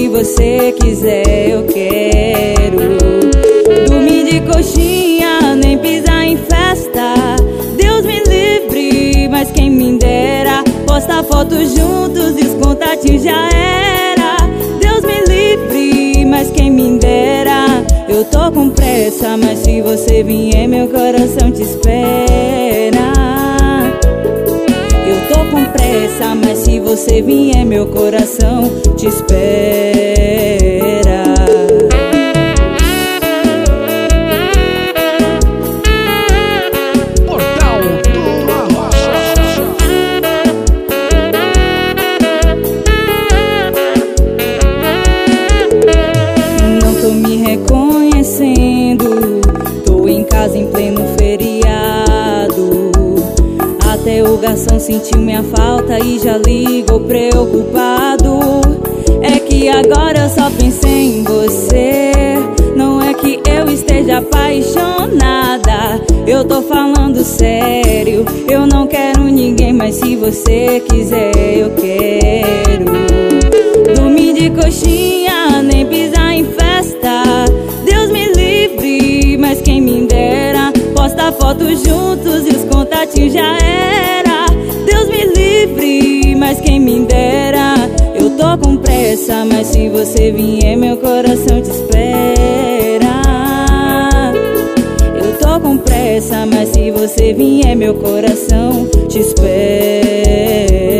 se você quiser eu quero. Dormir de coxinha, nem pisar em festa. Deus me livre, mas quem me dera. Postar fotos juntos e os contatinhos já era. Deus me livre, mas quem me dera. Eu tô com pressa, mas se você vier meu coração te espera. Eu tô com pressa, mas se você vier meu coração te espera. Portal do Arrocha. Não tô me reconhecendo, tô em casa em pleno feriado. Até o garçom sentiu minha falta e já ligou preocupado. É que agora eu só pensei em você. Não é que eu esteja apaixonada, eu tô falando sério. Eu não quero ninguém, mas se você quiser eu quero. Dormir de coxinha, nem pisar em festa. Deus me livre, mas quem me dera. Postar fotos juntos e os contatinhos já era. Deus me livre, mas quem me dera. Eu tô com pressa, mas se você vier meu coração te espera. Eu tô com pressa, mas se você vier meu coração te espera.